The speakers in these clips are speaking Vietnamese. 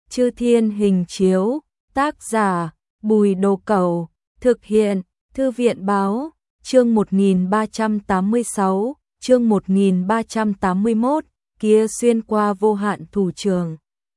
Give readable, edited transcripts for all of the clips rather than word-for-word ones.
Chư Thiên Hình Chiếu, tác giả Bùi Đồ Cẩu, thực hiện Thư viện Báo, chương 1386, chương 1381, kia xuyên qua vô hạn thủ trường.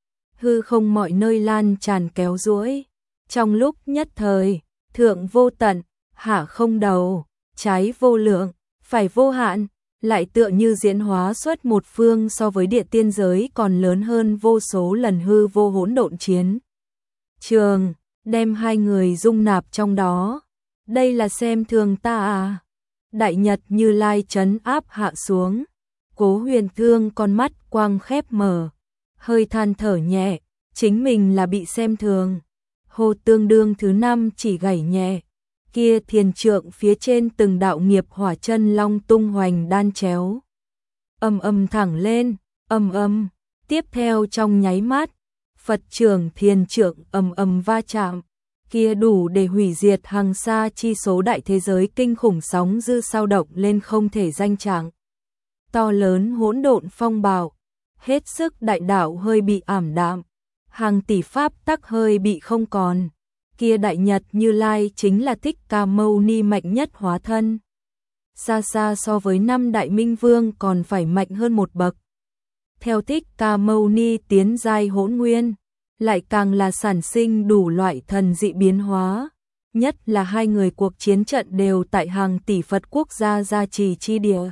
Hư không mọi nơi lan tràn kéo duỗi, trong lúc nhất thời, thượng vô tận, hạ không đầu, trái vô lượng, phải vô hạn, lại tựa như diễn hóa xuất một phương so với địa tiên giới còn lớn hơn vô số lần hư vô hỗn độn chiến trường, đem hai người dung nạp trong đó. Đây là xem thường ta à? Đại Nhật Như Lai trấn áp hạ xuống, Cố Huyền Thương con mắt quang khép mở, hơi than thở nhẹ, chính mình là bị xem thường. Hồ Tương Đương thứ 5 chỉ gảy nhẹ, kia thiền trượng phía trên từng đạo nghiệp hỏa chân long tung hoành đan chéo. Ầm ầm thẳng lên, ầm ầm, tiếp theo trong nháy mắt, Phật trưởng thiền trượng ầm ầm va chạm, kia đủ để hủy diệt hàng xa chi số đại thế giới kinh khủng sóng dư sao động lên không thể danh trạng. To lớn hỗn độn phong bạo, hết sức đại đạo hơi bị ảm đạm, hàng tỷ pháp tắc hơi bị không còn. Kia Đại Nhật Như Lai chính là Thích Ca Mâu Ni mạnh nhất hóa thân. Xa xa so với 5 đại minh vương còn phải mạnh hơn một bậc. Theo Thích Ca Mâu Ni tiến giai hỗn nguyên, lại càng là sản sinh đủ loại thần dị biến hóa. Nhất là hai người cuộc chiến trận đều tại hàng tỷ Phật quốc gia gia trì chi địa.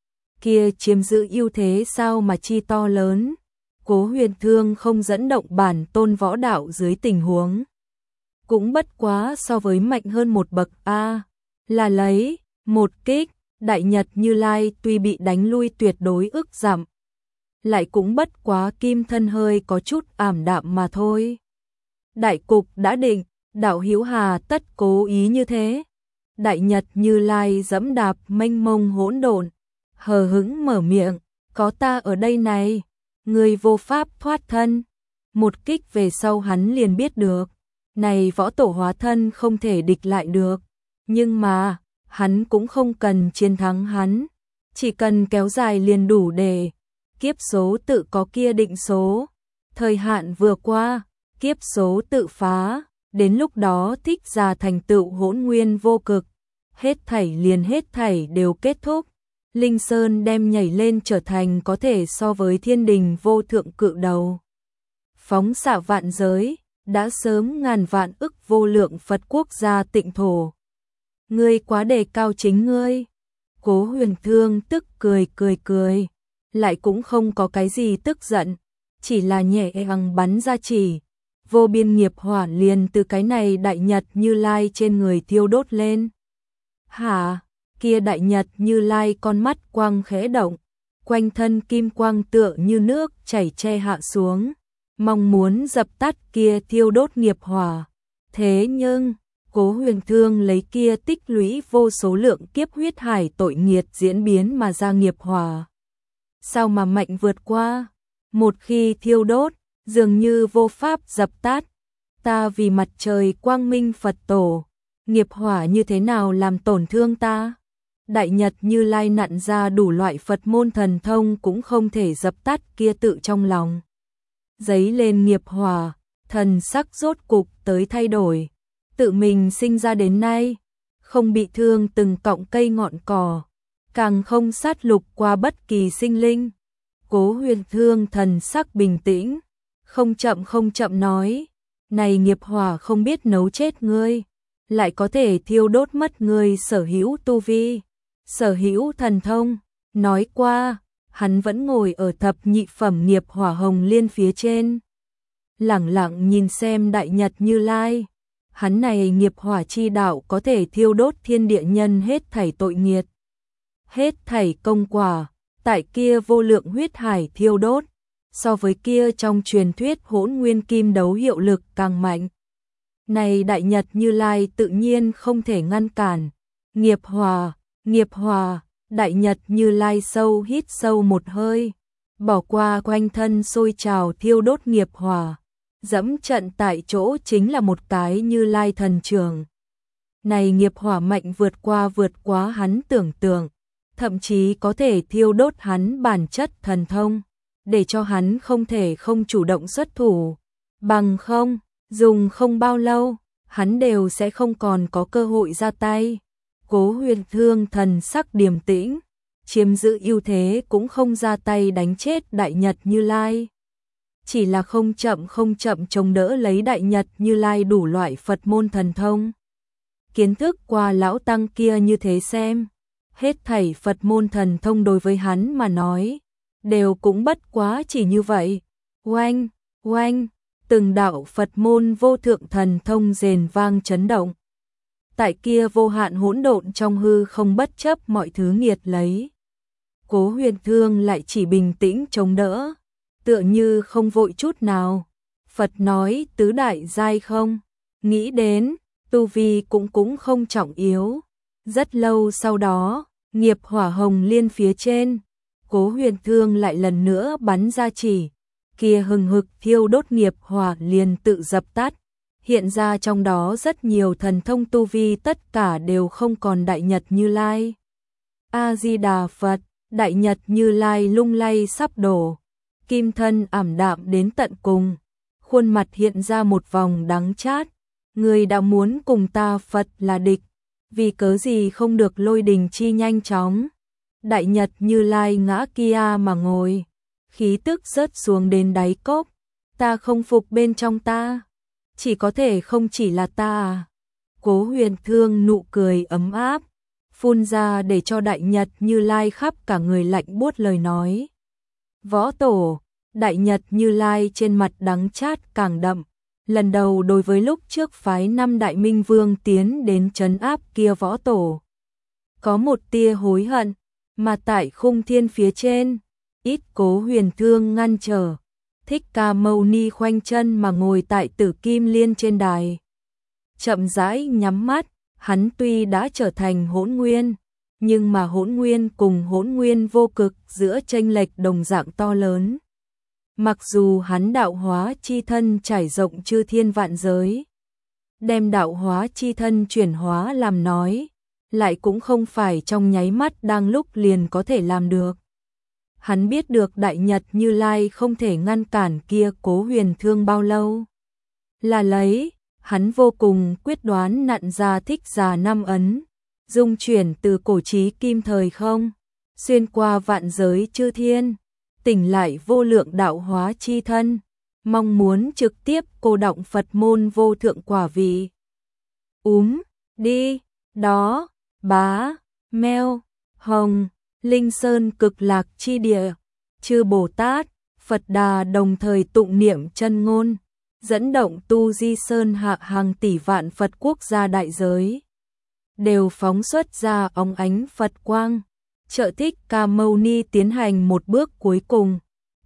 Kia chiếm giữ ưu thế sao mà chi to lớn. Cố Huyền Thương không dẫn động bản tôn võ đạo dưới tình huống. Cũng bất quá so với mạnh hơn một bậc A, là lấy một kích, Đại Nhật Như Lai tuy bị đánh lui tuyệt đối ức giảm, lại cũng bất quá kim thân hơi có chút ảm đạm mà thôi. Đại cục đã định, đạo hữu hà tất cố ý như thế. Đại Nhật Như Lai dẫm đạp mênh mông hỗn độn, hờ hững mở miệng, có ta ở đây này, người vô pháp thoát thân. Một kích về sau hắn liền biết được, này võ tổ hóa thân không thể địch lại được, nhưng mà, hắn cũng không cần chiến thắng hắn, chỉ cần kéo dài liền đủ để, kiếp số tự có kia định số, thời hạn vừa qua, kiếp số tự phá, đến lúc đó thích ra thành tựu hỗn nguyên vô cực, hết thảy liền hết thảy đều kết thúc, Linh Sơn đem nhảy lên trở thành có thể so với thiên đình vô thượng cự đầu. Phóng xạ vạn giới, đã sớm ngàn vạn ức vô lượng Phật quốc gia tịnh thổ. Ngươi quá đề cao chính ngươi. Cố Huyền Thương tức cười, lại cũng không có cái gì tức giận, chỉ là nhẹ nhàng bắn ra chỉ, vô biên nghiệp hỏa liền từ cái này Đại Nhật Như Lai trên người thiêu đốt lên. Hả? Kia Đại Nhật Như Lai con mắt quang khẽ động, quanh thân kim quang tựa như nước chảy che hạ xuống, mong muốn dập tắt kia thiêu đốt nghiệp hỏa. Thế nhưng, Cố Huyền Thương lấy kia tích lũy vô số lượng kiếp huyết hải tội nghiệt diễn biến mà ra nghiệp hỏa. Sao mà mạnh vượt qua? Một khi thiêu đốt, dường như vô pháp dập tắt. Ta vì mặt trời quang minh Phật tổ, nghiệp hỏa như thế nào làm tổn thương ta? Đại Nhật Như Lai nặn ra đủ loại Phật môn thần thông cũng không thể dập tắt kia tự trong lòng. Giấy lên nghiệp hỏa, thần sắc rốt cục tới thay đổi. Tự mình sinh ra đến nay, không bị thương từng cọng cây ngọn cỏ, càng không sát lục qua bất kỳ sinh linh. Cố Huyền Thương thần sắc bình tĩnh, không chậm nói, này nghiệp hỏa không biết nấu chết ngươi, lại có thể thiêu đốt mất ngươi sở hữu tu vi, sở hữu thần thông. Nói qua, hắn vẫn ngồi ở thập nhị phẩm nghiệp hỏa hồng liên phía trên, lẳng lặng nhìn xem Đại Nhật Như Lai. Hắn này nghiệp hỏa chi đạo có thể thiêu đốt thiên địa nhân hết thảy tội nghiệt, hết thảy công quả, tại kia vô lượng huyết hải thiêu đốt, so với kia trong truyền thuyết hỗn nguyên kim đấu hiệu lực càng mạnh. Này Đại Nhật Như Lai tự nhiên không thể ngăn cản. Nghiệp hỏa, Đại Nhật Như Lai hít sâu một hơi, bỏ qua quanh thân sôi trào thiêu đốt nghiệp hỏa, dẫm trận tại chỗ chính là một cái Như Lai thần trường. Này nghiệp hỏa mạnh vượt quá hắn tưởng tượng, thậm chí có thể thiêu đốt hắn bản chất thần thông, để cho hắn không thể không chủ động xuất thủ. bằng không, dùng không bao lâu, hắn đều sẽ không còn có cơ hội ra tay. Cố Huyền Thương thần sắc điềm tĩnh, chiếm giữ ưu thế cũng không ra tay đánh chết Đại Nhật Như Lai. Chỉ là không chậm chống đỡ lấy Đại Nhật Như Lai đủ loại Phật môn thần thông. Kiến thức qua lão tăng kia như thế xem, hết thảy Phật môn thần thông đối với hắn mà nói, đều cũng bất quá chỉ như vậy. Oanh, oanh, từng đạo Phật môn vô thượng thần thông rền vang chấn động. Tại kia vô hạn hỗn độn trong hư không bất chấp mọi thứ nghiệt lấy. Cố Huyền Thương lại chỉ bình tĩnh chống đỡ, tựa như không vội chút nào. Phật nói tứ đại giai không, nghĩ đến, tu vi cũng không trọng yếu. Rất lâu sau đó, nghiệp hỏa hồng liên phía trên, Cố Huyền Thương lại lần nữa bắn ra chỉ, kia hừng hực thiêu đốt nghiệp hỏa liền tự dập tắt. Hiện ra trong đó rất nhiều thần thông tu vi tất cả đều không còn Đại Nhật Như Lai. A-di-đà Phật, Đại Nhật Như Lai lung lay sắp đổ, kim thân ảm đạm đến tận cùng, khuôn mặt hiện ra một vòng đắng chát. Người đã muốn cùng ta Phật là địch, vì cớ gì không được lôi đình chi nhanh chóng. Đại Nhật Như Lai ngã kia mà ngồi, khí tức rớt xuống đến đáy cốc. Ta không phục bên trong ta, chỉ có thể không chỉ là ta à. Cố Huyền Thương nụ cười ấm áp, phun ra để cho Đại Nhật Như Lai khắp cả người lạnh buốt lời nói. Võ tổ, Đại Nhật Như Lai trên mặt đắng chát càng đậm. Lần đầu đối với lúc trước phái 5 Đại Minh Vương tiến đến trấn áp kia võ tổ, có một tia hối hận, mà tại khung thiên phía trên, ít Cố Huyền Thương ngăn trở. Thích Ca Mâu Ni khoanh chân mà ngồi tại Tử Kim Liên trên đài. Chậm rãi nhắm mắt, hắn tuy đã trở thành hỗn nguyên, nhưng mà hỗn nguyên cùng hỗn nguyên vô cực giữa chênh lệch đồng dạng to lớn. Mặc dù hắn đạo hóa chi thân trải rộng chư thiên vạn giới, đem đạo hóa chi thân chuyển hóa làm nói, lại cũng không phải trong nháy mắt đang lúc liền có thể làm được. Hắn biết được Đại Nhật Như Lai không thể ngăn cản kia Cố Huyền Thương bao lâu. Là lấy, hắn vô cùng quyết đoán nặn ra Thích Già Năm Ấn, dung chuyển từ cổ chí kim thời không, xuyên qua vạn giới chư thiên, tỉnh lại vô lượng đạo hóa chi thân, mong muốn trực tiếp cô động Phật môn vô thượng quả vị. Đi, đó, bá, meo, hồng, Linh Sơn Cực Lạc chi địa, chư Bồ Tát, Phật Đà đồng thời tụng niệm chân ngôn, dẫn động tu di sơn hạ hàng tỷ vạn Phật quốc gia đại giới, đều phóng xuất ra óng ánh Phật quang, trợ Thích Ca Mâu Ni tiến hành một bước cuối cùng.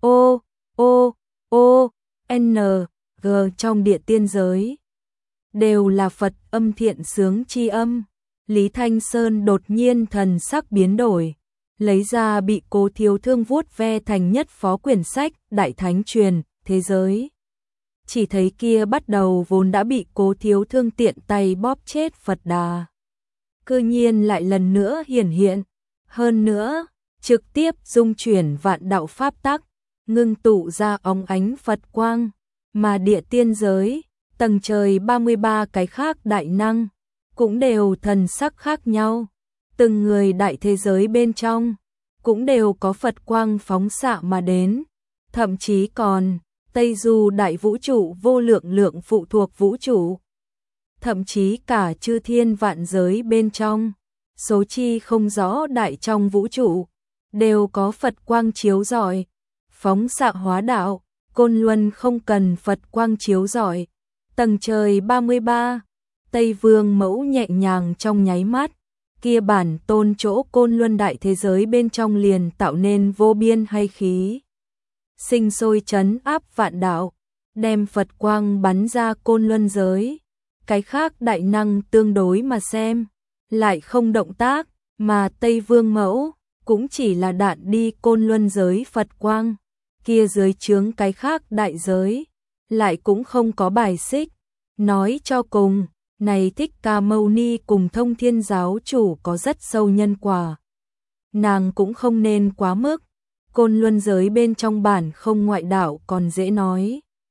N, G trong địa tiên giới, đều là Phật âm thiện sướng chi âm. Lý Thanh Sơn đột nhiên thần sắc biến đổi, lấy ra bị Cố Thiếu Thương vuốt ve thành nhất phó quyển sách Đại Thánh Truyền Thế Giới. Chỉ thấy kia bắt đầu vốn đã bị Cố Thiếu Thương tiện tay bóp chết Phật Đà, cư nhiên lại lần nữa hiển hiện, hơn nữa, trực tiếp dung chuyển vạn đạo pháp tắc, ngưng tụ ra óng ánh Phật quang, mà địa tiên giới, tầng trời 33 cái khác đại năng, cũng đều thần sắc khác nhau. Từng người đại thế giới bên trong, cũng đều có Phật quang phóng xạ mà đến, thậm chí còn Tây Du đại vũ trụ vô lượng lượng phụ thuộc vũ trụ, thậm chí cả chư thiên vạn giới bên trong, số chi không rõ đại trong vũ trụ, đều có Phật quang chiếu rọi, phóng xạ hóa đạo. Côn Luân không cần Phật quang chiếu rọi, tầng trời 33, Tây Vương Mẫu nhẹ nhàng trong nháy mắt, kia bản tôn chỗ Côn Luân đại thế giới bên trong liền tạo nên vô biên hay khí, sinh sôi trấn áp vạn đạo, đem Phật quang bắn ra Côn Luân giới. Cái khác đại năng tương đối mà xem, lại không động tác, mà Tây Vương Mẫu cũng chỉ là đạn đi Côn Luân giới Phật quang, kia dưới chướng cái khác đại giới, lại cũng không có bài xích. Nói cho cùng, này Thích Ca Mâu Ni cùng Thông Thiên giáo chủ có rất sâu nhân quả. Nàng cũng không nên quá mức, Côn Luân giới bên trong bản không ngoại đạo còn dễ nói.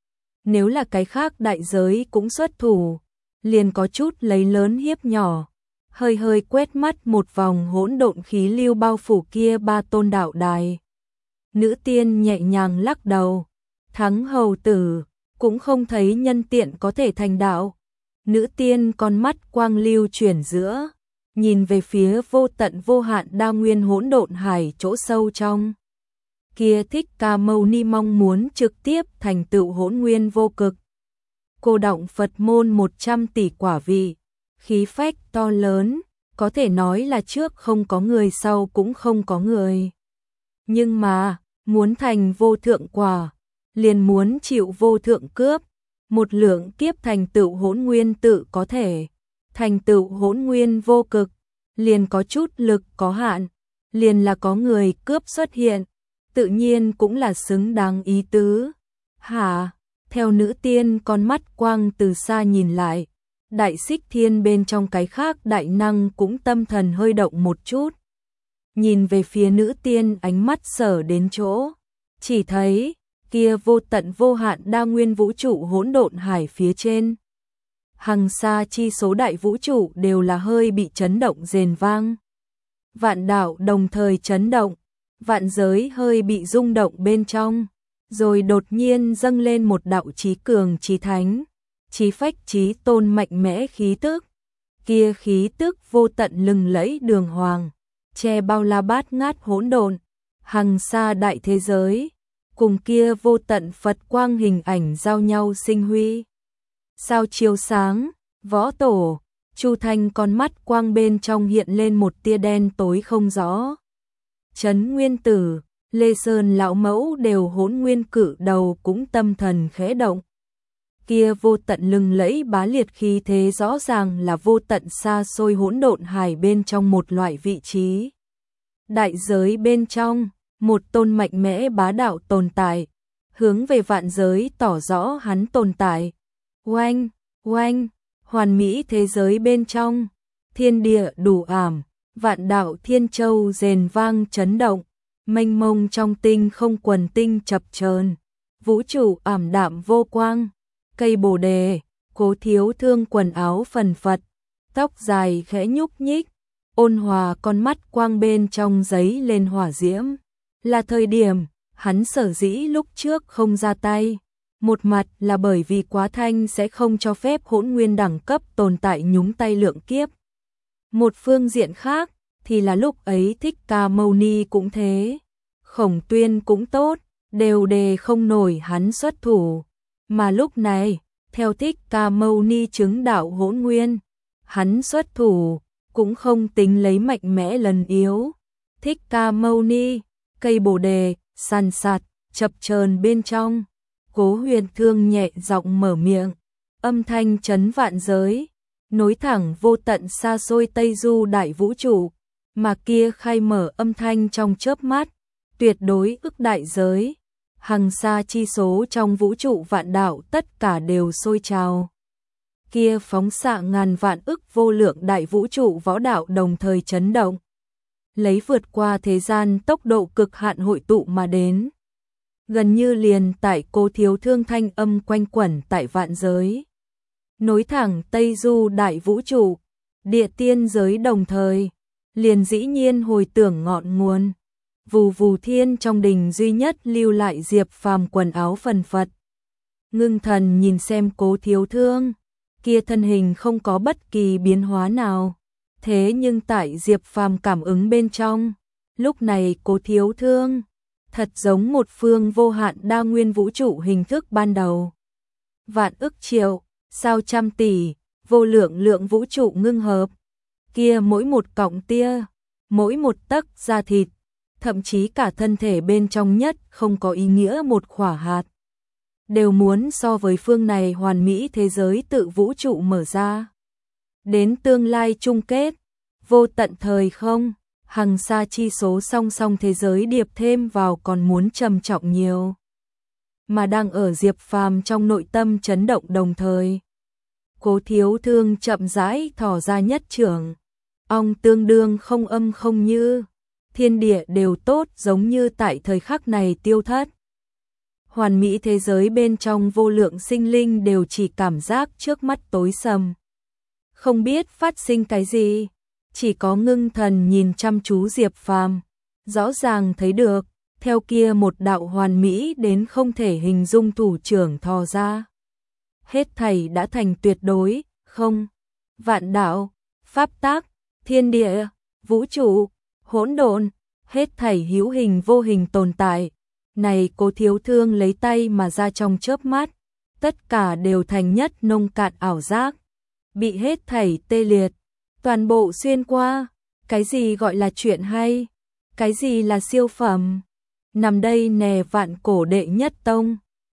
Nếu là cái khác đại giới cũng xuất thủ, liền có chút lấy lớn hiếp nhỏ. Hơi hơi quét mắt một vòng hỗn độn khí lưu bao phủ kia ba tôn đạo đài. Nữ tiên nhẹ nhàng lắc đầu, Thắng hầu tử, cũng không thấy nhân tiện có thể thành đạo. Nữ tiên con mắt quang lưu chuyển giữa, nhìn về phía vô tận vô hạn đa nguyên hỗn độn hải chỗ sâu trong. Kia Thích Ca Mâu Ni mong muốn trực tiếp thành tựu hỗn nguyên vô cực. Cô động Phật môn 100 tỷ quả vị, khí phách to lớn, có thể nói là trước không có người sau cũng không có người. Nhưng mà, muốn thành vô thượng quả, liền muốn chịu vô thượng cướp, một lượng kiếp thành tựu hỗn nguyên tự có thể, thành tựu hỗn nguyên vô cực, liền có chút lực có hạn, liền là có người cướp xuất hiện, tự nhiên cũng là xứng đáng ý tứ. Hả? Theo nữ tiên con mắt quang từ xa nhìn lại, đại xích thiên bên trong cái khác đại năng cũng tâm thần hơi động một chút. Nhìn về phía nữ tiên ánh mắt sở đến chỗ, chỉ thấy kia vô tận vô hạn đa nguyên vũ trụ hỗn độn hải phía trên. Hằng xa chi số đại vũ trụ đều là hơi bị chấn động rền vang. Vạn đạo đồng thời chấn động, vạn giới hơi bị rung động bên trong, rồi đột nhiên dâng lên một đạo chí cường chí thánh, chí phách chí tôn mạnh mẽ khí tức. Kia khí tức vô tận lừng lẫy đường hoàng, che bao la bát ngát hỗn độn, hằng xa đại thế giới, cùng kia vô tận Phật quang hình ảnh giao nhau sinh huy. Sao chiếu sáng, võ tổ, Chu Thanh con mắt quang bên trong hiện lên một tia đen tối không rõ. Trấn Nguyên Tử, Lê Sơn lão mẫu đều hỗn nguyên cử đầu cũng tâm thần khẽ động. Kia vô tận lừng lẫy bá liệt khí thế rõ ràng là vô tận xa xôi hỗn độn hải bên trong một loại vị trí. Đại giới bên trong, một tôn mạnh mẽ bá đạo tồn tại, hướng về vạn giới tỏ rõ hắn tồn tại. Oanh, oanh, hoàn mỹ thế giới bên trong, thiên địa đủ ảm, vạn đạo thiên châu rền vang chấn động, mênh mông trong tinh không quần tinh chập chờn, vũ trụ ảm đạm vô quang, cây bồ đề, Cố Thiếu Thương quần áo phần phật, tóc dài khẽ nhúc nhích, ôn hòa con mắt quang bên trong giấy lên hỏa diễm. Là thời điểm, hắn sở dĩ lúc trước không ra tay. Một mặt là bởi vì quá thanh sẽ không cho phép hỗn nguyên đẳng cấp tồn tại nhúng tay lượng kiếp. Một phương diện khác, thì là lúc ấy Thích Ca Mâu Ni cũng thế. Khổng Tuyên cũng tốt, đều đề không nổi hắn xuất thủ. Mà lúc này, theo Thích Ca Mâu Ni chứng đạo hỗn nguyên, hắn xuất thủ, cũng không tính lấy mạnh mẽ lần yếu. Thích Ca Mâu Ni, cây bồ đề, sàn sạt, chập chờn bên trong. Cố Huyền Thương nhẹ giọng mở miệng, âm thanh chấn vạn giới, nối thẳng vô tận xa xôi Tây Du đại vũ trụ, mà kia khai mở âm thanh trong chớp mắt, tuyệt đối ức đại giới, hằng xa chi số trong vũ trụ vạn đạo tất cả đều sôi trào. Kia phóng xạ ngàn vạn ức vô lượng đại vũ trụ võ đạo đồng thời chấn động, lấy vượt qua thế gian tốc độ cực hạn hội tụ mà đến. Gần như liền tại Cố Thiếu Thương thanh âm quanh quẩn tại vạn giới. Nối thẳng Tây Du đại vũ trụ, địa tiên giới đồng thời, liền dĩ nhiên hồi tưởng ngọn nguồn. Vù vù thiên trong đình duy nhất lưu lại Diệp Phàm quần áo phần phật. Ngưng thần nhìn xem Cố Thiếu Thương, kia thân hình không có bất kỳ biến hóa nào. Thế nhưng tại Diệp Phàm cảm ứng bên trong, lúc này Cố Thiếu Thương thật giống một phương vô hạn đa nguyên vũ trụ hình thức ban đầu. Vạn ức triệu, sao trăm tỷ, vô lượng lượng vũ trụ ngưng hợp. Kia mỗi một cọng tia, mỗi một tấc da thịt, thậm chí cả thân thể bên trong nhất không có ý nghĩa một khỏa hạt, đều muốn so với phương này hoàn mỹ thế giới tự vũ trụ mở ra. Đến tương lai chung kết, vô tận thời không, hằng xa chi số song song thế giới điệp thêm vào còn muốn trầm trọng nhiều. Mà đang ở Diệp Phàm trong nội tâm chấn động đồng thời. Cố Thiếu Thương chậm rãi thò ra nhất trưởng. Ong tương đương không âm không như. Thiên địa đều tốt giống như tại thời khắc này tiêu thất. hoàn mỹ thế giới bên trong vô lượng sinh linh đều chỉ cảm giác trước mắt tối sầm. Không biết phát sinh cái gì, chỉ có ngưng thần nhìn chăm chú Diệp Phàm, rõ ràng thấy được, theo kia một đạo hoàn mỹ đến không thể hình dung thủ trưởng thò ra. Hết thảy đã thành tuyệt đối, không, vạn đạo, pháp tắc, thiên địa, vũ trụ, hỗn độn, hết thảy hữu hình vô hình tồn tại. Này Cố Thiếu Thương lấy tay mà ra trong chớp mắt, tất cả đều thành nhất nông cạn ảo giác, bị hết thảy tê liệt, toàn bộ xuyên qua. Cái gì gọi là chuyện hay? Cái gì là siêu phẩm? Nằm đây nè vạn cổ đệ nhất tông.